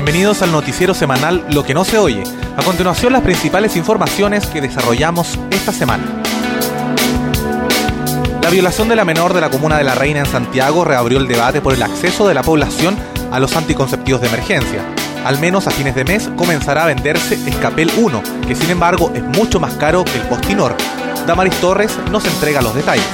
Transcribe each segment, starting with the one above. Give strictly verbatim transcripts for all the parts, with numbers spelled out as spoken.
Bienvenidos al noticiero semanal Lo que no se oye. A continuación, las principales informaciones que desarrollamos esta semana. La violación de la menor de la comuna de La Reina en Santiago reabrió el debate por el acceso de la población a los anticonceptivos de emergencia. Al menos a fines de mes comenzará a venderse Escapel uno, que sin embargo es mucho más caro que el Postinor. Damaris Torres nos entrega los detalles.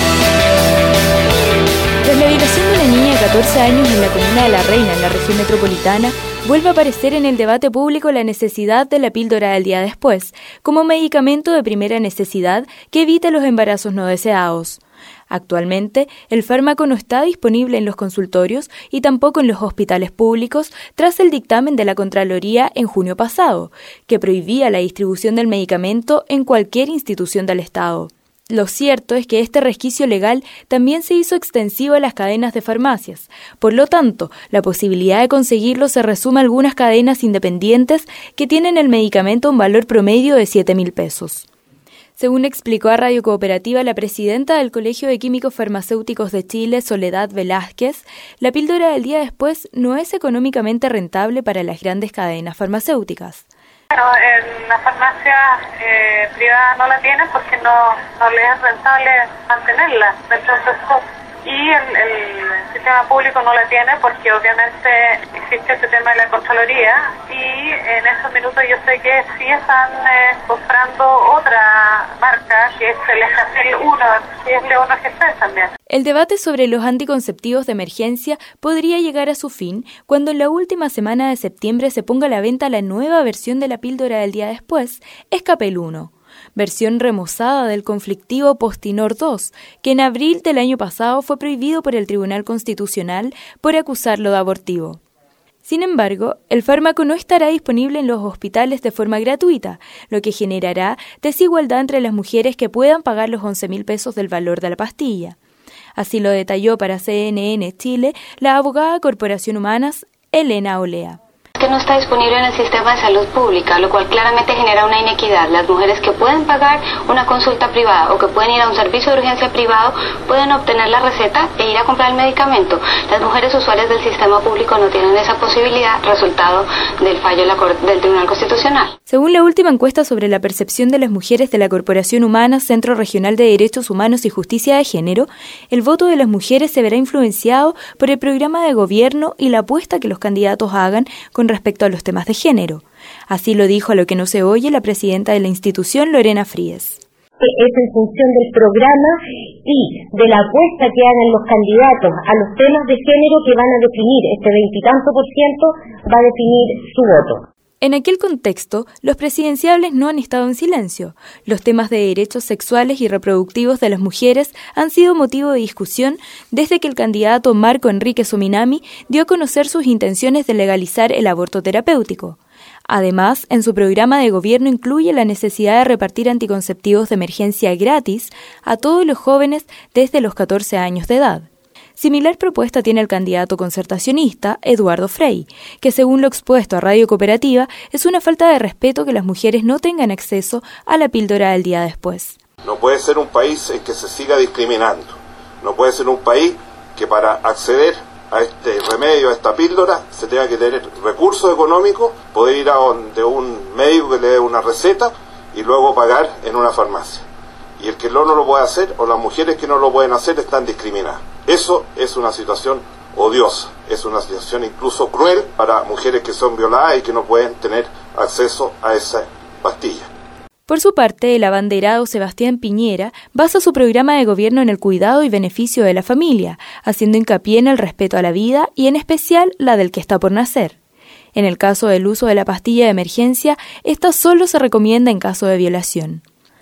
Tras la violación de una niña de catorce años en la comuna de La Reina, en la región metropolitana, vuelve a aparecer en el debate público la necesidad de la píldora del día después, como medicamento de primera necesidad que evita los embarazos no deseados. Actualmente, el fármaco no está disponible en los consultorios y tampoco en los hospitales públicos tras el dictamen de la Contraloría en junio pasado, que prohibía la distribución del medicamento en cualquier institución del Estado. Lo cierto es que este resquicio legal también se hizo extensivo a las cadenas de farmacias. Por lo tanto, la posibilidad de conseguirlo se resume a algunas cadenas independientes que tienen el medicamento a un valor promedio de siete mil pesos. Según explicó a Radio Cooperativa la presidenta del Colegio de Químicos Farmacéuticos de Chile, Soledad Velázquez, la píldora del día después no es económicamente rentable para las grandes cadenas farmacéuticas. Bueno, en la farmacia eh, privada no la tienen porque no, no les es rentable mantenerla dentro de su stock. Y el, el sistema público no la tiene porque obviamente existe este tema de la Contraloría y en estos minutos yo sé que sí están eh, comprando otra marca que es el Escapel uno, que es Leono G C también. El debate sobre los anticonceptivos de emergencia podría llegar a su fin cuando en la última semana de septiembre se ponga a la venta la nueva versión de la píldora del día después, Escapel uno. Versión remozada del conflictivo Postinor dos, que en abril del año pasado fue prohibido por el Tribunal Constitucional por acusarlo de abortivo. Sin embargo, el fármaco no estará disponible en los hospitales de forma gratuita, lo que generará desigualdad entre las mujeres que puedan pagar los once mil pesos del valor de la pastilla. Así lo detalló para C N N Chile la abogada Corporación Humanas, Elena Olea. Que no está disponible en el sistema de salud pública, lo cual claramente genera una inequidad. Las mujeres que pueden pagar una consulta privada o que pueden ir a un servicio de urgencia privado pueden obtener la receta e ir a comprar el medicamento. Las mujeres usuarias del sistema público no tienen esa posibilidad, resultado del fallo de la Cor- del Tribunal Constitucional. Según la última encuesta sobre la percepción de las mujeres de la Corporación Humana, Centro Regional de Derechos Humanos y Justicia de Género, el voto de las mujeres se verá influenciado por el programa de gobierno y la apuesta que los candidatos hagan con respecto a los temas de género. Así lo dijo a Lo que no se oye la presidenta de la institución, Lorena Fríes. Es en función del programa y de la apuesta que hagan los candidatos a los temas de género que van a definir, este veintitanto por ciento va a definir su voto. En aquel contexto, los presidenciables no han estado en silencio. Los temas de derechos sexuales y reproductivos de las mujeres han sido motivo de discusión desde que el candidato Marco Enrique Sominami dio a conocer sus intenciones de legalizar el aborto terapéutico. Además, en su programa de gobierno incluye la necesidad de repartir anticonceptivos de emergencia gratis a todos los jóvenes desde los catorce años de edad. Similar propuesta tiene el candidato concertacionista Eduardo Frei, que según lo expuesto a Radio Cooperativa, es una falta de respeto que las mujeres no tengan acceso a la píldora del día después. No puede ser un país en que se siga discriminando. No puede ser un país que para acceder a este remedio, a esta píldora, se tenga que tener recursos económicos, poder ir a donde un médico que le dé una receta y luego pagar en una farmacia. Y el que no lo puede hacer, o las mujeres que no lo pueden hacer, están discriminadas. Eso es una situación odiosa, es una situación incluso cruel para mujeres que son violadas y que no pueden tener acceso a esa pastilla. Por su parte, el abanderado Sebastián Piñera basa su programa de gobierno en el cuidado y beneficio de la familia, haciendo hincapié en el respeto a la vida y en especial la del que está por nacer. En el caso del uso de la pastilla de emergencia, esta solo se recomienda en caso de violación.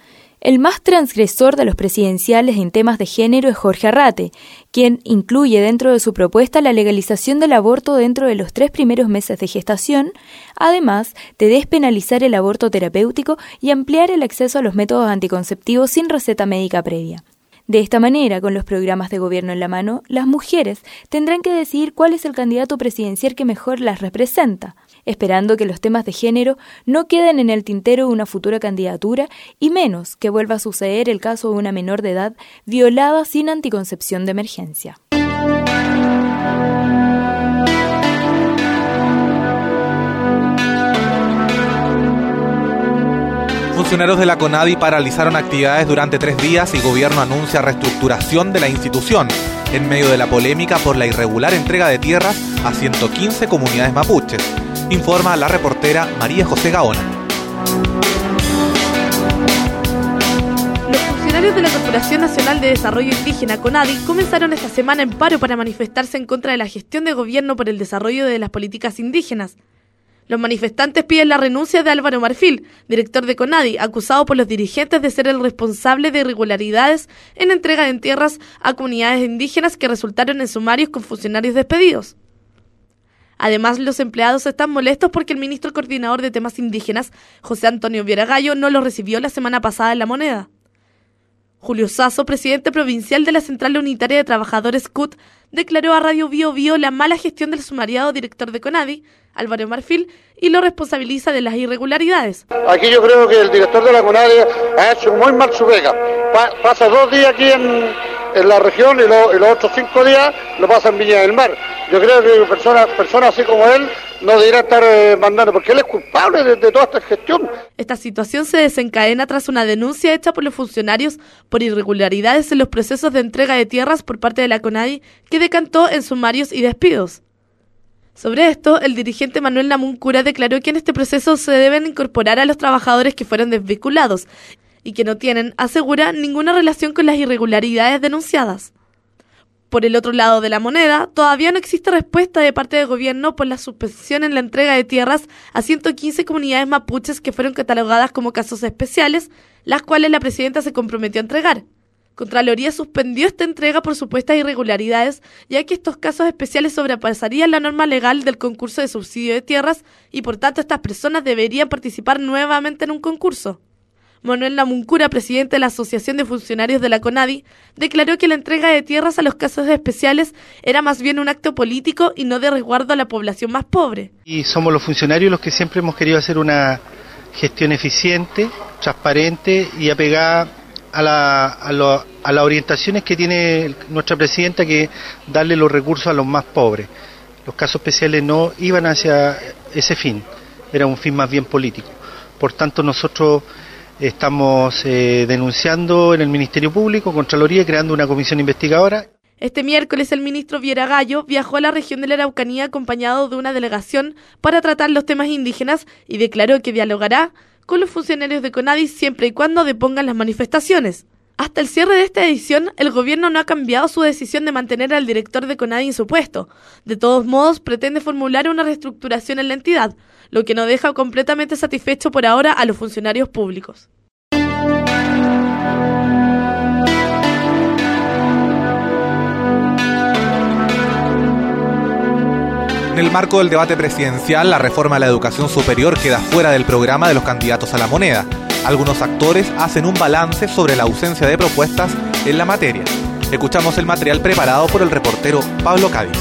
El más transgresor de los presidenciales en temas de género es Jorge Arrate, quien incluye dentro de su propuesta la legalización del aborto dentro de los tres primeros meses de gestación, además de despenalizar el aborto terapéutico y ampliar el acceso a los métodos anticonceptivos sin receta médica previa. De esta manera, con los programas de gobierno en la mano, las mujeres tendrán que decidir cuál es el candidato presidencial que mejor las representa, esperando que los temas de género no queden en el tintero de una futura candidatura y menos que vuelva a suceder el caso de una menor de edad violada sin anticoncepción de emergencia. Funcionarios de la CONADI paralizaron actividades durante tres días y gobierno anuncia reestructuración de la institución en medio de la polémica por la irregular entrega de tierras a ciento quince comunidades mapuches, informa la reportera María José Gaona. Los funcionarios de la Corporación Nacional de Desarrollo Indígena, CONADI, comenzaron esta semana en paro para manifestarse en contra de la gestión de gobierno por el desarrollo de las políticas indígenas. Los manifestantes piden la renuncia de Álvaro Marfil, director de CONADI, acusado por los dirigentes de ser el responsable de irregularidades en entrega de tierras a comunidades indígenas que resultaron en sumarios con funcionarios despedidos. Además, los empleados están molestos porque el ministro coordinador de temas indígenas, José Antonio Vieragallo, no los recibió la semana pasada en La Moneda. Julio Sasso, presidente provincial de la Central Unitaria de Trabajadores C U T, declaró a Radio Bio Bio la mala gestión del sumariado director de CONADI, Álvaro Marfil, y lo responsabiliza de las irregularidades. Aquí yo creo que el director de la CONADI ha hecho muy mal su pega. Pa pasa dos días aquí en, en la región y, lo, y los otros cinco días lo pasa en Viña del Mar. Yo creo que personas personas así como él no debería estar eh, mandando, porque él es culpable de, de toda esta gestión. Esta situación se desencadena tras una denuncia hecha por los funcionarios por irregularidades en los procesos de entrega de tierras por parte de la CONADI, que decantó en sumarios y despidos. Sobre esto, el dirigente Manuel Namuncura declaró que en este proceso se deben incorporar a los trabajadores que fueron desvinculados y que no tienen, asegura, ninguna relación con las irregularidades denunciadas. Por el otro lado de la moneda, todavía no existe respuesta de parte del gobierno por la suspensión en la entrega de tierras a ciento quince comunidades mapuches que fueron catalogadas como casos especiales, las cuales la presidenta se comprometió a entregar. Contraloría suspendió esta entrega por supuestas irregularidades, ya que estos casos especiales sobrepasarían la norma legal del concurso de subsidio de tierras y por tanto estas personas deberían participar nuevamente en un concurso. Manuel Namuncura, presidente de la Asociación de Funcionarios de la CONADI, declaró que la entrega de tierras a los casos especiales era más bien un acto político y no de resguardo a la población más pobre. Y somos los funcionarios los que siempre hemos querido hacer una gestión eficiente, transparente y apegada a, la, a, lo, a las orientaciones que tiene nuestra presidenta, que darle los recursos a los más pobres. Los casos especiales no iban hacia ese fin, era un fin más bien político. Por tanto, nosotros estamos eh, denunciando en el Ministerio Público, Contraloría, creando una comisión investigadora. Este miércoles el ministro Vieragallo viajó a la región de la Araucanía acompañado de una delegación para tratar los temas indígenas y declaró que dialogará con los funcionarios de CONADI siempre y cuando depongan las manifestaciones. Hasta el cierre de esta edición, el gobierno no ha cambiado su decisión de mantener al director de CONADI en su puesto. De todos modos, pretende formular una reestructuración en la entidad, lo que no deja completamente satisfecho por ahora a los funcionarios públicos. En el marco del debate presidencial, la reforma a la educación superior queda fuera del programa de los candidatos a la moneda. Algunos actores hacen un balance sobre la ausencia de propuestas en la materia. Escuchamos el material preparado por el reportero Pablo Cádiz.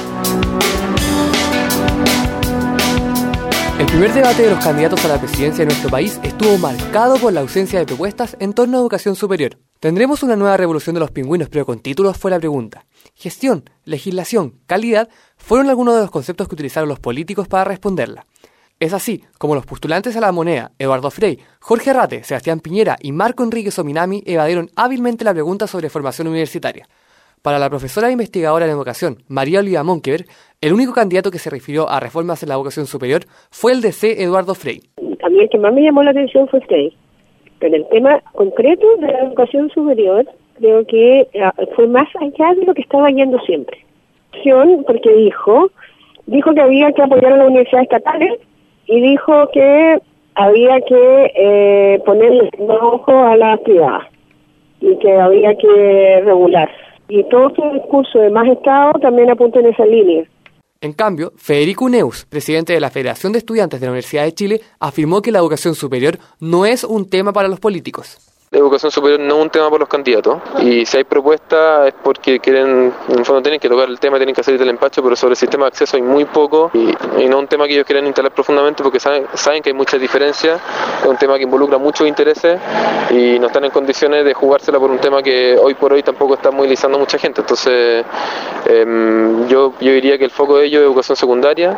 El primer debate de los candidatos a la presidencia de nuestro país estuvo marcado por la ausencia de propuestas en torno a educación superior. ¿Tendremos una nueva revolución de los pingüinos, pero con títulos? Fue la pregunta. Gestión, legislación, calidad fueron algunos de los conceptos que utilizaron los políticos para responderla. Es así como los postulantes a la moneda, Eduardo Frei, Jorge Arrate, Sebastián Piñera y Marco Enrique Sominami evadieron hábilmente la pregunta sobre formación universitaria. Para la profesora e investigadora en educación, María Olivia Monkever, el único candidato que se refirió a reformas en la educación superior fue el D C Eduardo Frei. A mí el que más me llamó la atención fue Frei, pero el tema concreto de la educación superior creo que fue más allá de lo que estaba yendo siempre. Porque dijo, dijo que había que apoyar a las universidades estatales y dijo que había que eh, ponerle más ojo a las privadas y que había que regular. Y todo su discurso de más Estado también apunta en esa línea. En cambio, Federico Neus, presidente de la Federación de Estudiantes de la Universidad de Chile, afirmó que la educación superior no es un tema para los políticos. La educación superior no es un tema para los candidatos, y si hay propuestas es porque quieren, en el fondo tienen que tocar el tema, tienen que salir del empacho, pero sobre el sistema de acceso hay muy poco, y, y no es un tema que ellos quieren instalar profundamente porque saben, saben que hay muchas diferencias, es un tema que involucra muchos intereses y no están en condiciones de jugársela por un tema que hoy por hoy tampoco está movilizando mucha gente. Entonces eh, yo, yo diría que el foco de ellos es educación secundaria,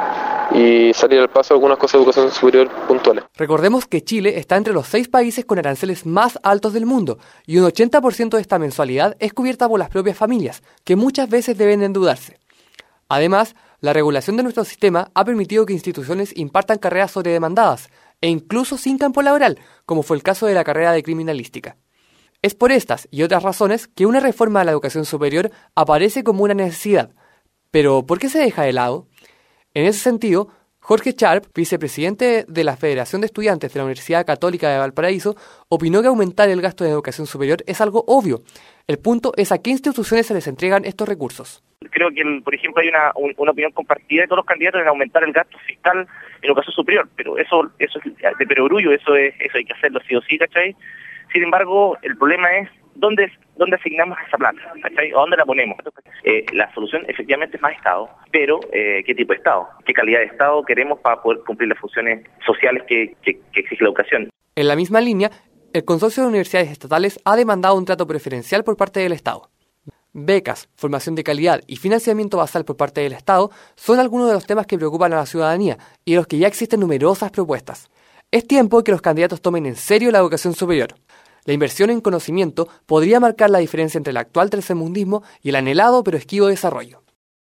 y salir al paso algunas cosas de educación superior puntuales. Recordemos que Chile está entre los seis países con aranceles más altos del mundo y un ochenta por ciento de esta mensualidad es cubierta por las propias familias, que muchas veces deben endeudarse. Además, la regulación de nuestro sistema ha permitido que instituciones impartan carreras sobredemandadas e incluso sin campo laboral, como fue el caso de la carrera de criminalística. Es por estas y otras razones que una reforma a la educación superior aparece como una necesidad. Pero, ¿por qué se deja de lado? En ese sentido, Jorge Sharp, vicepresidente de la Federación de Estudiantes de la Universidad Católica de Valparaíso, opinó que aumentar el gasto en educación superior es algo obvio. El punto es a qué instituciones se les entregan estos recursos. Creo que, el, por ejemplo, hay una, un, una opinión compartida de todos los candidatos en aumentar el gasto fiscal en educación superior, pero eso eso es de perogrullo, eso es eso hay que hacerlo sí o sí, ¿cachai? Sin embargo, el problema es dónde dónde asignamos esa plata, ¿cachai? ¿A dónde la ponemos? Eh, la solución efectivamente es más Estado, pero eh, ¿qué tipo de Estado? ¿Qué calidad de Estado queremos para poder cumplir las funciones sociales que, que, que exige la educación? En la misma línea, el Consorcio de Universidades Estatales ha demandado un trato preferencial por parte del Estado. Becas, formación de calidad y financiamiento basal por parte del Estado son algunos de los temas que preocupan a la ciudadanía y de los que ya existen numerosas propuestas. Es tiempo de que los candidatos tomen en serio la educación superior. La inversión en conocimiento podría marcar la diferencia entre el actual tercermundismo y el anhelado pero esquivo desarrollo.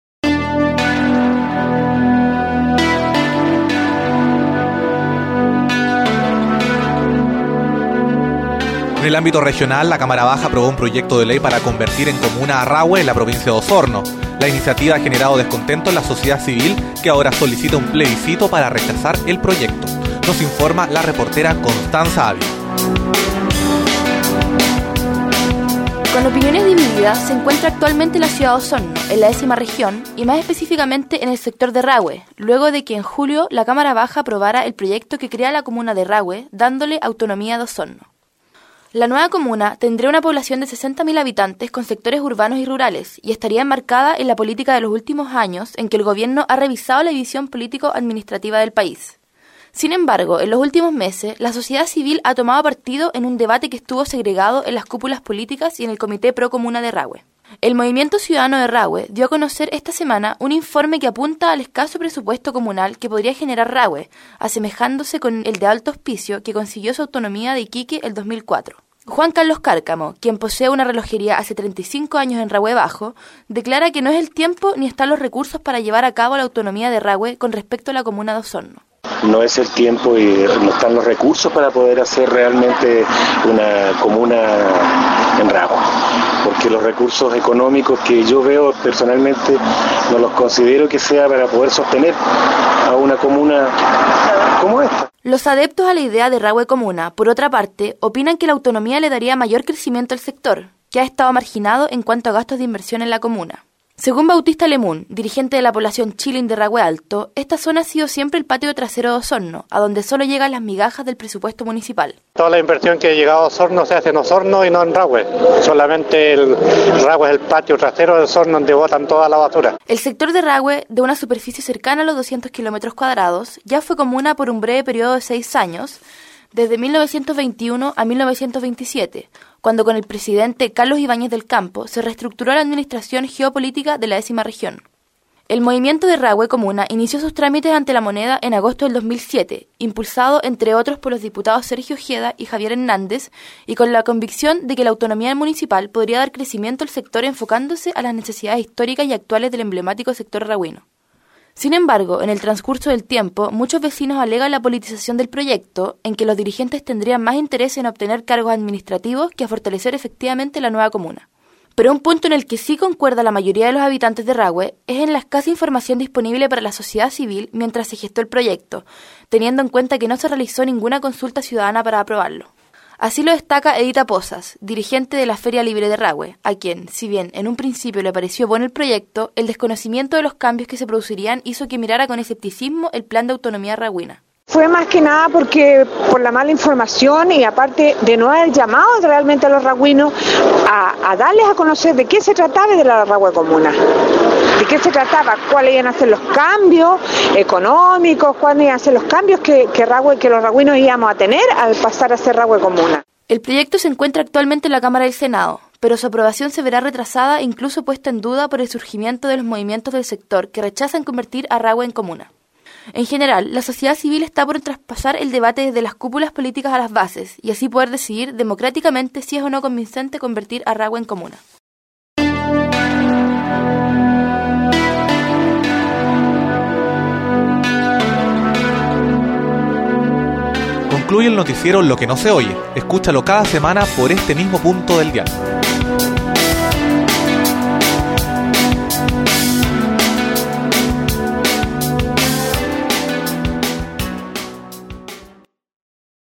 En el ámbito regional, la Cámara Baja aprobó un proyecto de ley para convertir en comuna a Rahue en la provincia de Osorno. La iniciativa ha generado descontento en la sociedad civil, que ahora solicita un plebiscito para rechazar el proyecto. Nos informa la reportera Constanza Ávila. Con opiniones divididas se encuentra actualmente la ciudad de Osorno, en la décima región, y más específicamente en el sector de Rahue, luego de que en julio la Cámara Baja aprobara el proyecto que crea la comuna de Rahue, dándole autonomía de Osorno. La nueva comuna tendría una población de sesenta mil habitantes con sectores urbanos y rurales y estaría enmarcada en la política de los últimos años en que el gobierno ha revisado la división político-administrativa del país. Sin embargo, en los últimos meses, la sociedad civil ha tomado partido en un debate que estuvo segregado en las cúpulas políticas y en el Comité Pro Comuna de Rahue. El Movimiento Ciudadano de Rahue dio a conocer esta semana un informe que apunta al escaso presupuesto comunal que podría generar Rahue, asemejándose con el de Alto Hospicio que consiguió su autonomía de Iquique el dos mil cuatro. Juan Carlos Cárcamo, quien posee una relojería hace treinta y cinco años en Rahue Bajo, declara que no es el tiempo ni están los recursos para llevar a cabo la autonomía de Rahue con respecto a la comuna de Osorno. No es el tiempo y no están los recursos para poder hacer realmente una comuna en Rahue, porque los recursos económicos que yo veo personalmente no los considero que sea para poder sostener a una comuna como esta. Los adeptos a la idea de Rahue Comuna, por otra parte, opinan que la autonomía le daría mayor crecimiento al sector, que ha estado marginado en cuanto a gastos de inversión en la comuna. Según Bautista Lemun, dirigente de la población Chilín de Rahue Alto, esta zona ha sido siempre el patio trasero de Osorno, a donde solo llegan las migajas del presupuesto municipal. Toda la inversión que ha llegado a Osorno se hace en Osorno y no en Rahue. Solamente el Rahue es el patio trasero de Osorno donde botan toda la basura. El sector de Rahue, de una superficie cercana a los doscientos kilómetros cuadrados, ya fue comuna por un breve periodo de seis años, desde mil novecientos veintiuno a mil novecientos veintisiete, cuando con el presidente Carlos Ibáñez del Campo se reestructuró la administración geopolítica de la décima región. El movimiento de Rahue Comuna inició sus trámites ante la moneda en agosto del dos mil siete, impulsado entre otros por los diputados Sergio Ojeda y Javier Hernández, y con la convicción de que la autonomía municipal podría dar crecimiento al sector enfocándose a las necesidades históricas y actuales del emblemático sector rahuino. Sin embargo, en el transcurso del tiempo, muchos vecinos alegan la politización del proyecto, en que los dirigentes tendrían más interés en obtener cargos administrativos que a fortalecer efectivamente la nueva comuna. Pero un punto en el que sí concuerda la mayoría de los habitantes de Rahue es en la escasa información disponible para la sociedad civil mientras se gestó el proyecto, teniendo en cuenta que no se realizó ninguna consulta ciudadana para aprobarlo. Así lo destaca Edita Pozas, dirigente de la Feria Libre de Rahue, a quien, si bien en un principio le pareció bueno el proyecto, el desconocimiento de los cambios que se producirían hizo que mirara con escepticismo el plan de autonomía rahuina. Fue más que nada porque por la mala información y aparte de no haber llamado realmente a los rahuinos a, a darles a conocer de qué se trataba de la Rahue Comuna. ¿De qué se trataba? ¿Cuáles iban a ser los cambios económicos? ¿Cuáles iban a ser los cambios que, que, Rahue, que los rahuinos íbamos a tener al pasar a ser Rahue Comuna? El proyecto se encuentra actualmente en la Cámara del Senado, pero su aprobación se verá retrasada e incluso puesta en duda por el surgimiento de los movimientos del sector que rechazan convertir a Rahue en comuna. En general, la sociedad civil está por traspasar el debate desde las cúpulas políticas a las bases y así poder decidir democráticamente si es o no convincente convertir a Rahue en comuna. Concluye el noticiero Lo que no se oye. Escúchalo cada semana por este mismo punto del dial.